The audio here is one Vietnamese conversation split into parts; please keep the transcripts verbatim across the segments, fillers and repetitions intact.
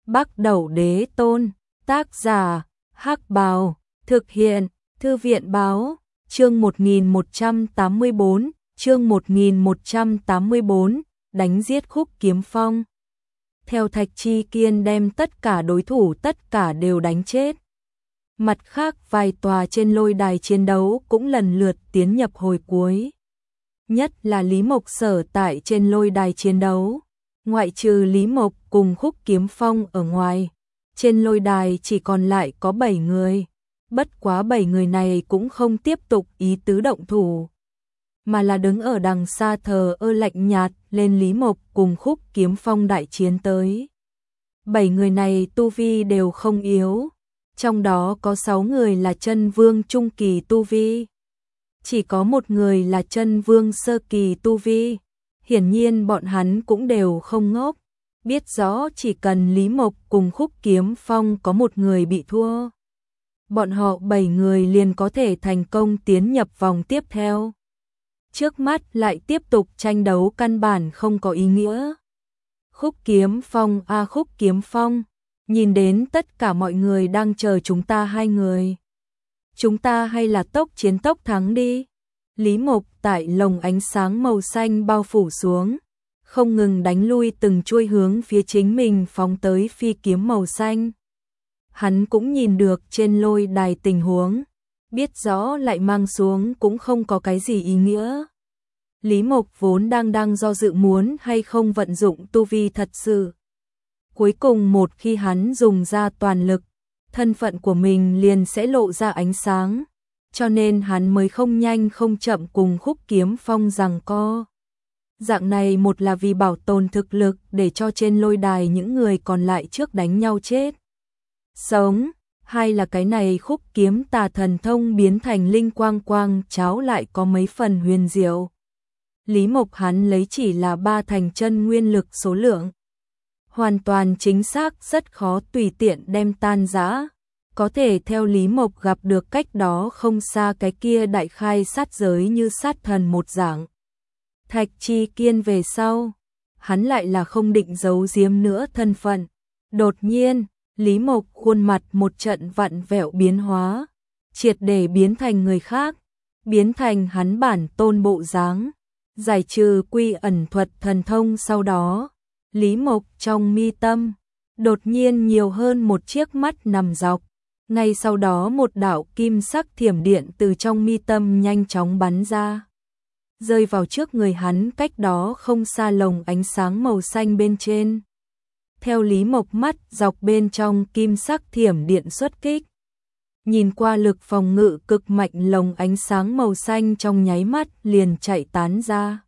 Bắc Đẩu Đế Tôn, tác giả, Hắc Bào, thực hiện, Thư viện báo, chương một nghìn một trăm tám mươi bốn, chương một nghìn một trăm tám mươi bốn, đánh giết Khúc Kiếm Phong. Theo Thạch Chi Kiên đem tất cả đối thủ tất cả đều đánh chết. Mặt khác vài tòa trên lôi đài chiến đấu cũng lần lượt tiến nhập hồi cuối. Nhất là Lý Mộc sở tại trên lôi đài chiến đấu. Ngoại trừ Lý Mộc cùng Khúc Kiếm Phong ở ngoài, trên lôi đài chỉ còn lại có bảy người. Bất quá bảy người này cũng không tiếp tục ý tứ động thủ, mà là đứng ở đằng xa thờ ơ lạnh nhạt lên Lý Mộc cùng Khúc Kiếm Phong đại chiến tới. Bảy người này tu vi đều không yếu, trong đó có sáu người là chân vương trung kỳ tu vi. Chỉ có một người là chân vương sơ kỳ tu vi. Hiển nhiên bọn hắn cũng đều không ngốc, biết rõ chỉ cần Lý Mộc cùng Khúc Kiếm Phong có một người bị thua, bọn họ bảy người liền có thể thành công tiến nhập vòng tiếp theo. Trước mắt lại tiếp tục tranh đấu căn bản không có ý nghĩa. Khúc Kiếm Phong a à, Khúc Kiếm Phong, nhìn đến tất cả mọi người đang chờ chúng ta hai người. Chúng ta hay là tốc chiến tốc thắng đi. Lý Mộc tại lồng ánh sáng màu xanh bao phủ xuống, không ngừng đánh lui từng chuôi hướng phía chính mình phóng tới phi kiếm màu xanh. Hắn cũng nhìn được trên lôi đài tình huống, biết rõ lại mang xuống cũng không có cái gì ý nghĩa. Lý Mộc vốn đang đang do dự muốn hay không vận dụng tu vi thật sự. Cuối cùng một khi hắn dùng ra toàn lực, thân phận của mình liền sẽ lộ ra ánh sáng. Cho nên hắn mới không nhanh không chậm cùng Khúc Kiếm Phong giằng co. Dạng này một là vì bảo tồn thực lực để cho trên lôi đài những người còn lại trước đánh nhau chết sống, hai là cái này Khúc Kiếm tà thần thông biến thành linh quang quang cháo lại có mấy phần huyền diệu. Lý Mộc hắn lấy chỉ là ba thành chân nguyên lực số lượng, hoàn toàn chính xác rất khó tùy tiện đem tan rã. Có thể theo Lý Mộc gặp được cách đó không xa cái kia đại khai sát giới như sát thần một dạng. Thạch Chi Kiên về sau, hắn lại là không định giấu giếm nữa thân phận. Đột nhiên, Lý Mộc khuôn mặt một trận vặn vẹo biến hóa, triệt để biến thành người khác, biến thành hắn bản tôn bộ dáng. Giải trừ quy ẩn thuật thần thông sau đó, Lý Mộc trong mi tâm, đột nhiên nhiều hơn một chiếc mắt nằm dọc. Ngay sau đó một đạo kim sắc thiểm điện từ trong mi tâm nhanh chóng bắn ra, rơi vào trước người hắn cách đó không xa lồng ánh sáng màu xanh bên trên. Theo Lý Mộc mắt dọc bên trong kim sắc thiểm điện xuất kích, nhìn qua lực phòng ngự cực mạnh lồng ánh sáng màu xanh trong nháy mắt liền chạy tán ra.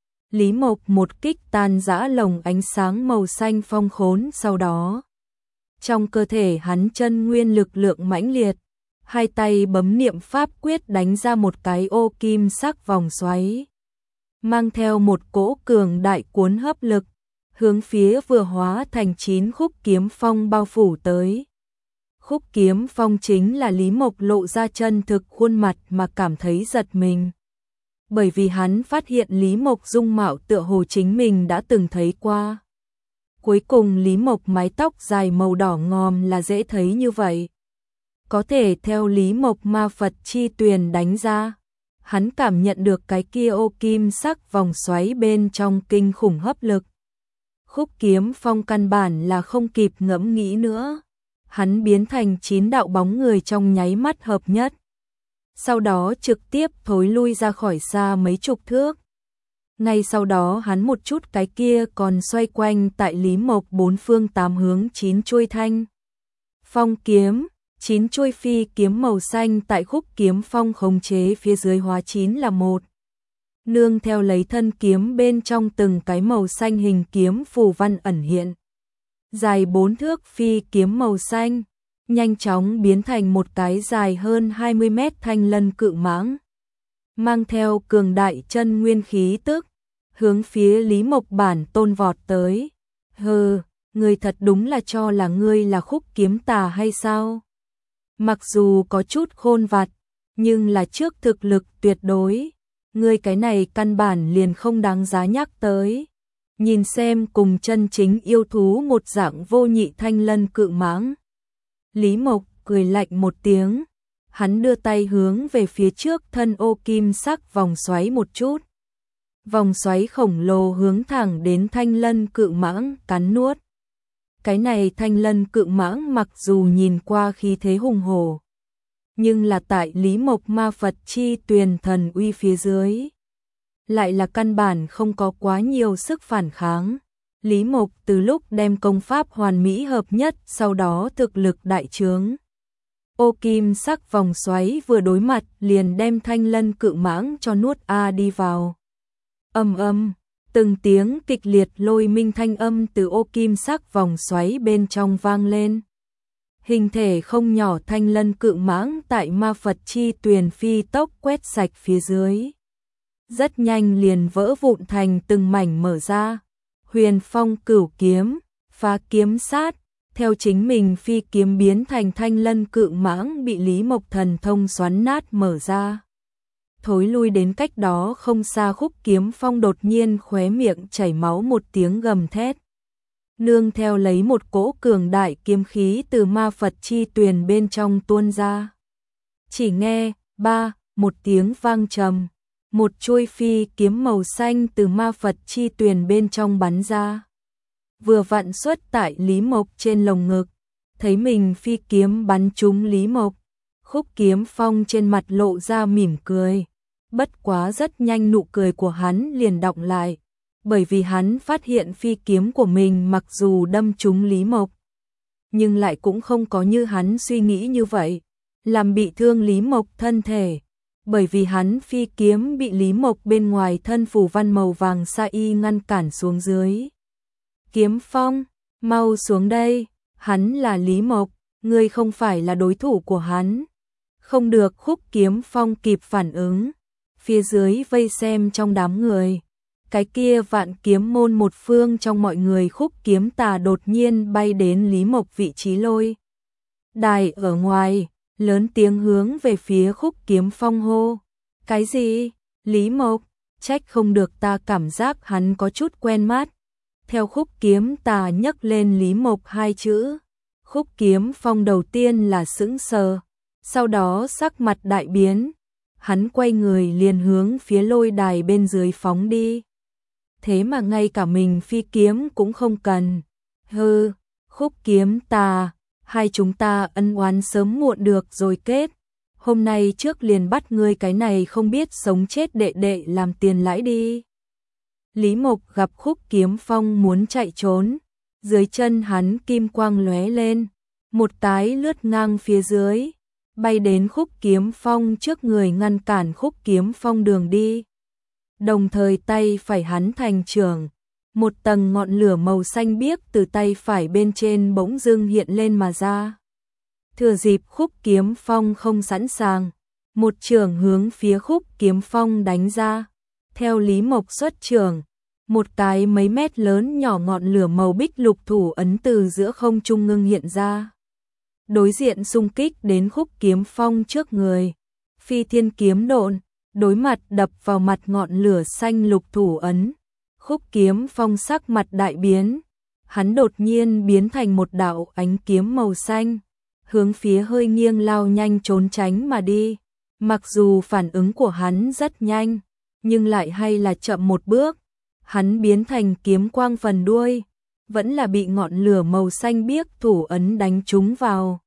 Lý Mộc một kích tan rã lồng ánh sáng màu xanh phong khốn sau đó. Trong cơ thể hắn chân nguyên lực lượng mãnh liệt, hai tay bấm niệm pháp quyết đánh ra một cái ô kim sắc vòng xoáy, mang theo một cỗ cường đại cuốn hấp lực, hướng phía vừa hóa thành chín Khúc Kiếm Phong bao phủ tới. Khúc Kiếm Phong chính là Lý Mộc lộ ra chân thực khuôn mặt mà cảm thấy giật mình. Bởi vì hắn phát hiện Lý Mộc dung mạo tựa hồ chính mình đã từng thấy qua. Cuối cùng Lý Mộc mái tóc dài màu đỏ ngòm là dễ thấy như vậy. Có thể theo Lý Mộc ma Phật chi tuyền đánh ra, hắn cảm nhận được cái kia ô kim sắc vòng xoáy bên trong kinh khủng hấp lực. Khúc Kiếm Phong căn bản là không kịp ngẫm nghĩ nữa. Hắn biến thành chín đạo bóng người trong nháy mắt hợp nhất. Sau đó trực tiếp thối lui ra khỏi xa mấy chục thước. Ngay sau đó hắn một chút cái kia còn xoay quanh tại Lý Mộc bốn phương tám hướng chín chuôi thanh phong kiếm, chín chuôi phi kiếm màu xanh tại Khúc Kiếm Phong khống chế phía dưới hóa chín là một. Nương theo lấy thân kiếm bên trong từng cái màu xanh hình kiếm phù văn ẩn hiện. Dài bốn thước phi kiếm màu xanh, nhanh chóng biến thành một cái dài hơn hai mươi mét thanh lân cự mãng. Mang theo cường đại chân nguyên khí tức, hướng phía Lý Mộc bản tôn vọt tới. Hừ, ngươi thật đúng là cho là ngươi là Khúc Kiếm tà hay sao? Mặc dù có chút khôn vặt, nhưng là trước thực lực tuyệt đối, ngươi cái này căn bản liền không đáng giá nhắc tới. nhìn xem cùng chân chính yêu thú một dạng vô nhị thanh lân cự mãng. Lý Mộc cười lạnh một tiếng, hắn đưa tay hướng về phía trước thân ô kim sắc vòng xoáy một chút. Vòng xoáy khổng lồ hướng thẳng đến thanh lân cự mãng cắn nuốt. Cái này thanh lân cự mãng mặc dù nhìn qua khí thế hùng hổ, nhưng là tại Lý Mộc ma Phật chi tuyền thần uy phía dưới, lại là căn bản không có quá nhiều sức phản kháng. Lý Mộc từ lúc đem công pháp hoàn mỹ hợp nhất, sau đó thực lực đại trướng. Ô kim sắc vòng xoáy vừa đối mặt liền đem thanh lân cự mãng cho nuốt a đi vào. Âm âm, từng tiếng kịch liệt lôi minh thanh âm từ ô kim sắc vòng xoáy bên trong vang lên. Hình thể không nhỏ thanh lân cự mãng tại ma Phật chi tuyền phi tốc quét sạch phía dưới. Rất nhanh liền vỡ vụn thành từng mảnh mở ra. Huyền phong cửu kiếm, phá kiếm sát, theo chính mình phi kiếm biến thành thanh lân cự mãng bị Lý Mộc thần thông xoắn nát mở ra. Thối lui đến cách đó không xa Khúc Kiếm Phong đột nhiên khóe miệng chảy máu một tiếng gầm thét. Nương theo lấy một cỗ cường đại kiếm khí từ ma Phật chi tuyền bên trong tuôn ra. Chỉ nghe, ba, một tiếng vang trầm, một chuôi phi kiếm màu xanh từ ma Phật chi tuyền bên trong bắn ra. Vừa vặn xuất tại Lý Mộc trên lồng ngực, thấy mình phi kiếm bắn trúng Lý Mộc. Khúc Kiếm Phong trên mặt lộ ra mỉm cười, bất quá rất nhanh nụ cười của hắn liền đọng lại, bởi vì hắn phát hiện phi kiếm của mình mặc dù đâm trúng Lý Mộc, nhưng lại cũng không có như hắn suy nghĩ như vậy, làm bị thương Lý Mộc thân thể, bởi vì hắn phi kiếm bị Lý Mộc bên ngoài thân phù văn màu vàng sa y ngăn cản xuống dưới. Kiếm Phong, mau xuống đây, hắn là Lý Mộc, ngươi không phải là đối thủ của hắn. Không được. Khúc Kiếm Phong kịp phản ứng, phía dưới vây xem trong đám người, cái kia Vạn Kiếm môn một phương trong mọi người Khúc Kiếm Tà đột nhiên bay đến Lý Mộc vị trí lôi đài ở ngoài, lớn tiếng hướng về phía Khúc Kiếm Phong hô. Cái gì? Lý Mộc? Trách không được, ta cảm giác hắn có chút quen mắt. Theo Khúc Kiếm Tà nhấc lên Lý Mộc hai chữ, Khúc Kiếm Phong đầu tiên là sững sờ, sau đó sắc mặt đại biến, hắn quay người liền hướng phía lôi đài bên dưới phóng đi. Thế mà ngay cả mình phi kiếm cũng không cần. Hừ, Khúc Kiếm Tà, hai chúng ta ân oán sớm muộn được rồi kết. Hôm nay trước liền bắt ngươi cái này không biết sống chết đệ đệ làm tiền lãi đi. Lý Mộc gặp Khúc Kiếm Phong muốn chạy trốn, dưới chân hắn kim quang lóe lên, một cái lướt ngang phía dưới, bay đến Khúc Kiếm Phong trước người ngăn cản Khúc Kiếm Phong đường đi. Đồng thời tay phải hắn thành trưởng, một tầng ngọn lửa màu xanh biếc từ tay phải bên trên bỗng dưng hiện lên mà ra. Thừa dịp Khúc Kiếm Phong không sẵn sàng, một trường hướng phía Khúc Kiếm Phong đánh ra. Theo Lý Mộc xuất trường, một cái mấy mét lớn nhỏ ngọn lửa màu bích lục thủ ấn từ giữa không trung ngưng hiện ra. Đối diện xung kích đến Khúc Kiếm Phong trước người, Phi Thiên Kiếm Độn, đối mặt đập vào mặt ngọn lửa xanh lục thủ ấn. Khúc Kiếm Phong sắc mặt đại biến, hắn đột nhiên biến thành một đạo ánh kiếm màu xanh, hướng phía hơi nghiêng lao nhanh trốn tránh mà đi. Mặc dù phản ứng của hắn rất nhanh, nhưng lại hay là chậm một bước. Hắn biến thành kiếm quang phần đuôi, vẫn là bị ngọn lửa màu xanh biếc thủ ấn đánh trúng vào.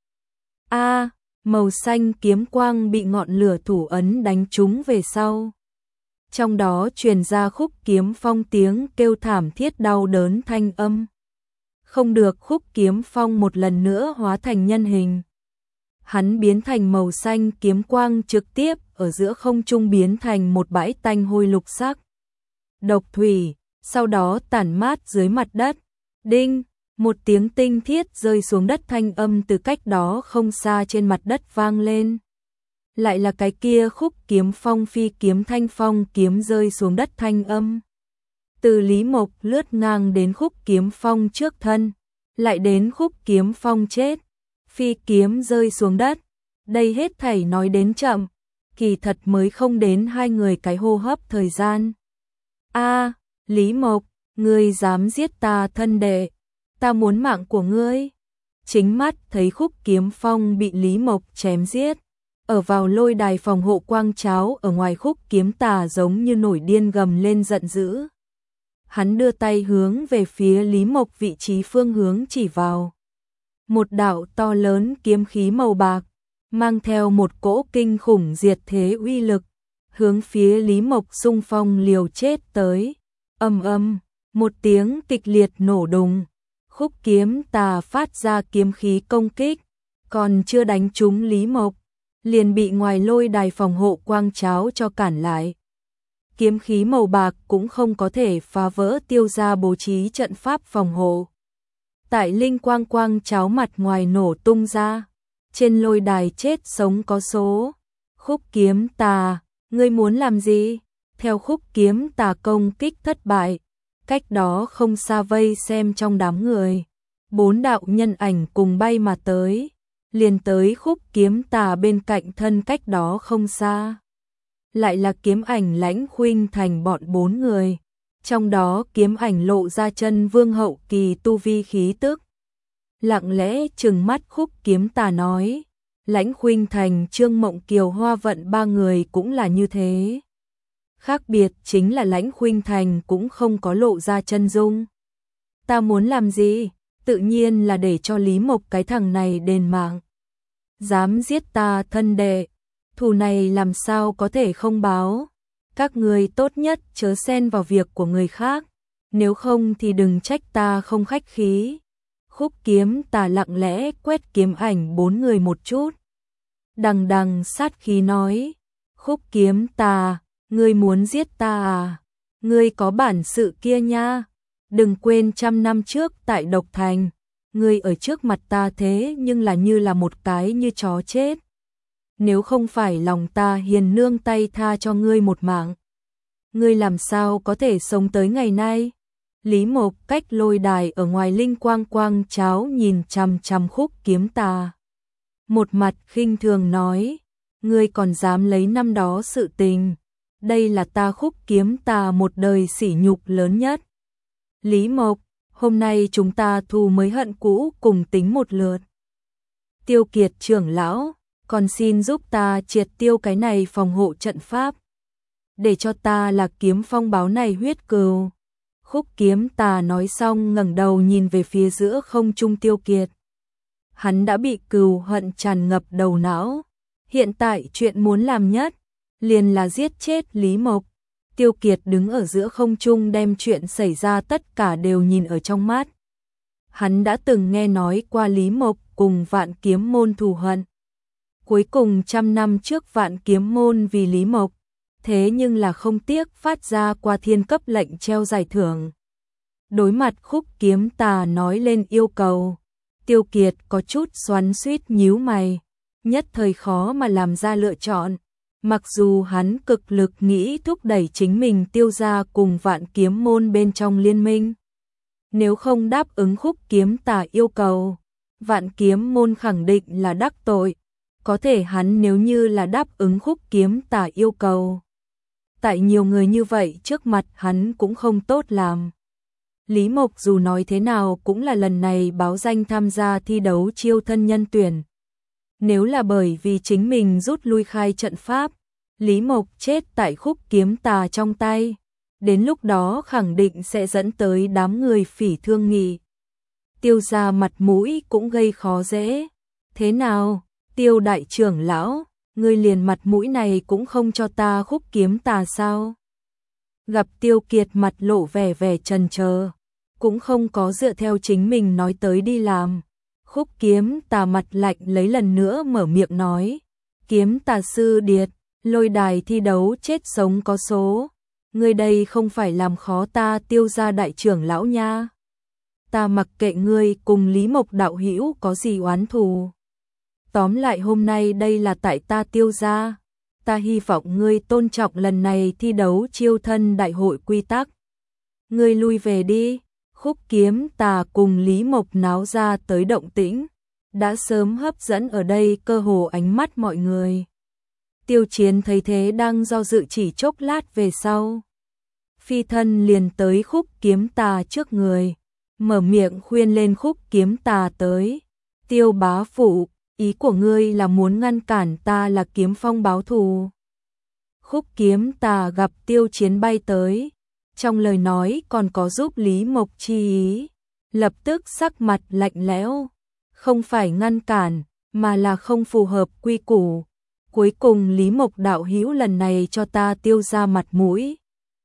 A, màu xanh kiếm quang bị ngọn lửa thủ ấn đánh trúng về sau. Trong đó truyền ra Khúc Kiếm Phong tiếng kêu thảm thiết đau đớn thanh âm. Không được. Khúc Kiếm Phong một lần nữa hóa thành nhân hình. Hắn biến thành màu xanh kiếm quang trực tiếp ở giữa không trung biến thành một bãi tanh hôi lục sắc độc thủy, sau đó tản mát dưới mặt đất. Đinh, một tiếng tinh thiết rơi xuống đất thanh âm từ cách đó không xa trên mặt đất vang lên. Lại là cái kia Khúc Kiếm Phong phi kiếm thanh phong kiếm rơi xuống đất thanh âm. Từ Lý Mộc lướt ngang đến Khúc Kiếm Phong trước thân, lại đến Khúc Kiếm Phong chết, phi kiếm rơi xuống đất. Đây hết thảy nói đến chậm, kỳ thật mới không đến hai người cái hô hấp thời gian. A, Lý Mộc, Ngươi dám giết ta thân đệ, ta muốn mạng của ngươi. Chính mắt thấy Khúc Kiếm Phong bị Lý Mộc chém giết, ở vào lôi đài phòng hộ quang cháo ở ngoài Khúc Kiếm Tà giống như nổi điên gầm lên giận dữ. Hắn đưa tay hướng về phía Lý Mộc vị trí phương hướng chỉ vào. Một đạo to lớn kiếm khí màu bạc, mang theo một cỗ kinh khủng diệt thế uy lực, hướng phía Lý Mộc xung phong liều chết tới. Ầm ầm, một tiếng kịch liệt nổ đùng, Khúc Kiếm Tà phát ra kiếm khí công kích, còn chưa đánh trúng Lý Mộc, liền bị ngoài lôi đài phòng hộ quang cháo cho cản lại. Kiếm khí màu bạc cũng không có thể phá vỡ Tiêu gia bố trí trận pháp phòng hộ. Tại linh quang quang cháo mặt ngoài nổ tung ra, trên lôi đài chết sống có số. Khúc Kiếm Tà, ngươi muốn làm gì? Theo Khúc Kiếm Tà công kích thất bại, cách đó không xa vây xem trong đám người, bốn đạo nhân ảnh cùng bay mà tới, liền tới Khúc Kiếm Tà bên cạnh thân cách đó không xa. Lại là Kiếm Ảnh Lãnh Khuynh Thành bọn bốn người, trong đó Kiếm Ảnh lộ ra chân vương hậu kỳ tu vi khí tức. Lặng lẽ trừng mắt Khúc Kiếm Tà nói, Lãnh Khuynh Thành, Trương Mộng Kiều, Hoa Vận ba người cũng là như thế. Khác biệt chính là Lãnh Khuynh Thành cũng không có lộ ra chân dung. Ta muốn làm gì? Tự nhiên là để cho Lý Mộc cái thằng này đền mạng. Dám giết ta thân đệ, thù này làm sao có thể không báo. Các người tốt nhất chớ xen vào việc của người khác, nếu không thì đừng trách ta không khách khí. Khúc Kiếm Tà lặng lẽ quét Kiếm Ảnh bốn người một chút, đằng đằng sát khí nói, Khúc Kiếm Tà, ngươi muốn giết ta à? Ngươi có bản sự kia nha. Đừng quên trăm năm trước tại Độc Thành, ngươi ở trước mặt ta thế nhưng là như là một cái như chó chết. Nếu không phải lòng ta hiền nương tay tha cho ngươi một mạng, ngươi làm sao có thể sống tới ngày nay? Lý Mộc cách lôi đài ở ngoài linh quang quang cháo nhìn chằm chằm Khúc Kiếm Tà, một mặt khinh thường nói, ngươi còn dám lấy năm đó sự tình, đây là ta Khúc Kiếm Tà một đời sỉ nhục lớn nhất. Lý Mộc, hôm nay chúng ta thù mới hận cũ cùng tính một lượt. Tiêu Kiệt trưởng lão, còn xin giúp ta triệt tiêu cái này phòng hộ trận pháp, để cho ta là Kiếm Phong báo này huyết cừu. Khúc Kiếm Tà nói xong ngẩng đầu nhìn về phía giữa không trung Tiêu Kiệt. Hắn đã bị cừu hận tràn ngập đầu não, hiện tại chuyện muốn làm nhất liền là giết chết Lý Mộc. Tiêu Kiệt đứng ở giữa không trung đem chuyện xảy ra tất cả đều nhìn ở trong mắt. Hắn đã từng nghe nói qua Lý Mộc cùng Vạn Kiếm môn thù hận. Cuối cùng trăm năm trước Vạn Kiếm môn vì Lý Mộc, thế nhưng là không tiếc phát ra qua thiên cấp lệnh treo giải thưởng. Đối mặt Khúc Kiếm Tà nói lên yêu cầu, Tiêu Kiệt có chút xoắn xuýt nhíu mày, nhất thời khó mà làm ra lựa chọn. Mặc dù hắn cực lực nghĩ thúc đẩy chính mình Tiêu gia cùng Vạn Kiếm môn bên trong liên minh. Nếu không đáp ứng Khúc Kiếm Tà yêu cầu, Vạn Kiếm môn khẳng định là đắc tội. Có thể hắn nếu như là đáp ứng Khúc Kiếm Tà yêu cầu, tại nhiều người như vậy trước mặt hắn cũng không tốt làm. Lý Mộc dù nói thế nào cũng là lần này báo danh tham gia thi đấu chiêu thân nhân tuyển. Nếu là bởi vì chính mình rút lui khai trận pháp, Lý Mộc chết tại Khúc Kiếm Tà trong tay, đến lúc đó khẳng định sẽ dẫn tới đám người phỉ thương nghị. Tiêu gia mặt mũi cũng gây khó dễ. Thế nào, Tiêu đại trưởng lão, ngươi liền mặt mũi này cũng không cho ta Khúc Kiếm Tà sao? Gặp Tiêu Kiệt mặt lộ vẻ vẻ chần chờ, cũng không có dựa theo chính mình nói tới đi làm. Khúc Kiếm Tà mặt lạnh lấy lần nữa mở miệng nói, Kiếm Tà sư điệt, lôi đài thi đấu chết sống có số, ngươi đây không phải làm khó ta Tiêu gia đại trưởng lão nha. Ta mặc kệ ngươi cùng Lý Mộc đạo hữu có gì oán thù. Tóm lại hôm nay đây là tại ta Tiêu gia, ta hy vọng ngươi tôn trọng lần này thi đấu chiêu thân đại hội quy tắc. Ngươi lui về đi. Khúc Kiếm Tà cùng Lý Mộc náo ra tới động tĩnh, đã sớm hấp dẫn ở đây cơ hồ ánh mắt mọi người. Tiêu Chiến thấy thế đang do dự chỉ chốc lát về sau, phi thân liền tới Khúc Kiếm Tà trước người, mở miệng khuyên lên Khúc Kiếm Tà tới. Tiêu bá phụ, ý của ngươi là muốn ngăn cản ta là Kiếm Phong báo thù. Khúc Kiếm Tà gặp Tiêu Chiến bay tới, trong lời nói còn có giúp Lý Mộc chi ý, lập tức sắc mặt lạnh lẽo, không phải ngăn cản, mà là không phù hợp quy củ. Cuối cùng Lý Mộc đạo hữu lần này cho ta Tiêu ra mặt mũi,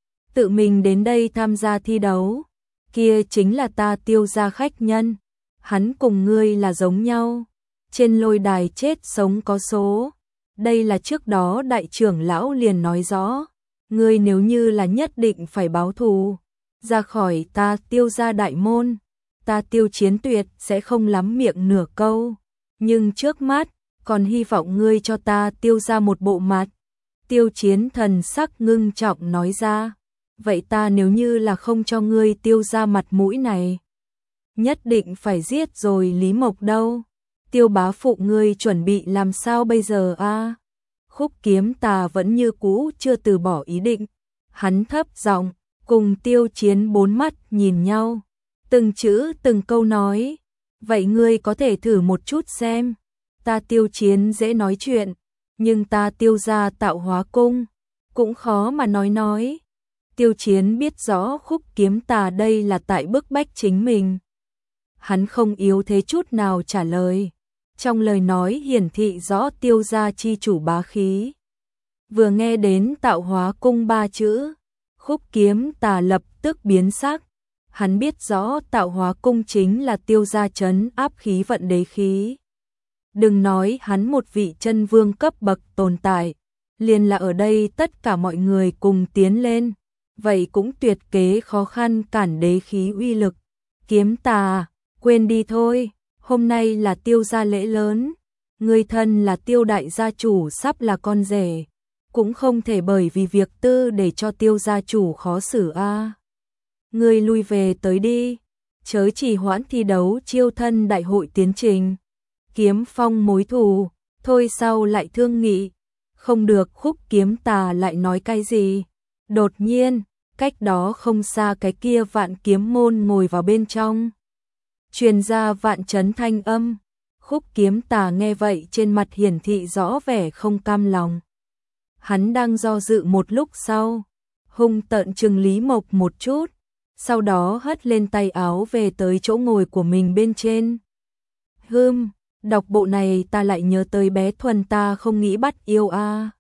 tự mình đến đây tham gia thi đấu, kia chính là ta Tiêu ra khách nhân, hắn cùng ngươi là giống nhau, trên lôi đài chết sống có số. Đây là trước đó đại trưởng lão liền nói rõ, ngươi nếu như là nhất định phải báo thù, ra khỏi ta Tiêu ra đại môn, ta Tiêu Chiến tuyệt sẽ không lắm miệng nửa câu, nhưng trước mắt, còn hy vọng ngươi cho ta Tiêu ra một bộ mặt. Tiêu Chiến thần sắc ngưng trọng nói ra, vậy ta nếu như là không cho ngươi Tiêu ra mặt mũi này, nhất định phải giết rồi Lý Mộc đâu. Tiêu bá phụ ngươi chuẩn bị làm sao bây giờ a? À? Khúc Kiếm Tà vẫn như cũ chưa từ bỏ ý định, hắn thấp giọng cùng Tiêu Chiến bốn mắt nhìn nhau, từng chữ từng câu nói, vậy ngươi có thể thử một chút xem, ta Tiêu Chiến dễ nói chuyện, nhưng ta Tiêu ra Tạo Hóa cung, cũng khó mà nói nói. Tiêu Chiến biết rõ Khúc Kiếm Tà đây là tại bức bách chính mình. Hắn không yếu thế chút nào trả lời, trong lời nói hiển thị rõ Tiêu gia chi chủ bá khí. Vừa nghe đến Tạo Hóa cung ba chữ, Khúc Kiếm Tà lập tức biến sắc, hắn biết rõ Tạo Hóa cung chính là Tiêu gia trấn áp khí vận đế khí. Đừng nói hắn một vị chân vương cấp bậc tồn tại, liền là ở đây tất cả mọi người cùng tiến lên, vậy cũng tuyệt kế khó khăn cản đế khí uy lực. Kiếm Tà, quên đi thôi, hôm nay là Tiêu gia lễ lớn, ngươi thân là Tiêu đại gia chủ sắp là con rể, cũng không thể bởi vì việc tư để cho Tiêu gia chủ khó xử a. À. Ngươi lui về tới đi, chớ trì hoãn thi đấu chiêu thân đại hội tiến trình. Kiếm Phong mối thù, thôi sau lại thương nghị. Không được. Khúc Kiếm Tà lại nói cái gì? Đột nhiên, cách đó không xa cái kia Vạn Kiếm môn ngồi vào bên trong, truyền ra vạn chấn thanh âm. Khúc Kiếm Tà nghe vậy trên mặt hiển thị rõ vẻ không cam lòng. Hắn đang do dự một lúc sau, hung tợn trừng Lý Mộc một chút, sau đó hất lên tay áo về tới chỗ ngồi của mình bên trên. Hừm, đọc bộ này ta lại nhớ tới bé Thuần ta không nghĩ bắt yêu a. À.